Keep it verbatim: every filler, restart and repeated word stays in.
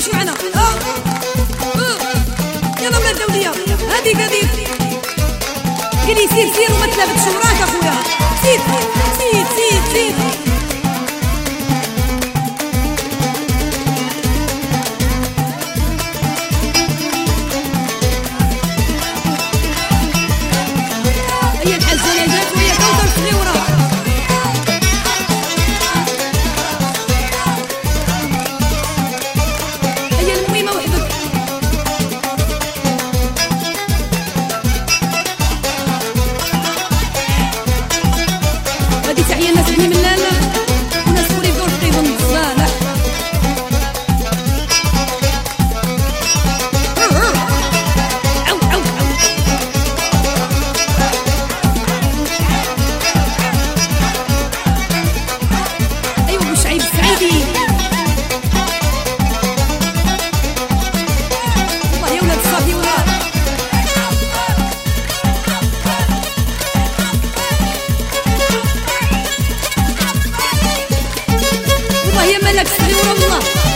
واش معنا اه يلا ولاد دوليه هذيك هذيك قال لي سير سير وما تلابدش وراك اخويا سير سير سير سير هي الحاجه نجات وهي كوثر تخلي وراها هي المهمه وحدك غادي تحيا الناس بني ملاله وناس كوري بدور طيبهم الصالح عو عو عو ايوا بوشعيب السعيدي والله يا ولاد الصافي والله والله يا مالك صغيره والله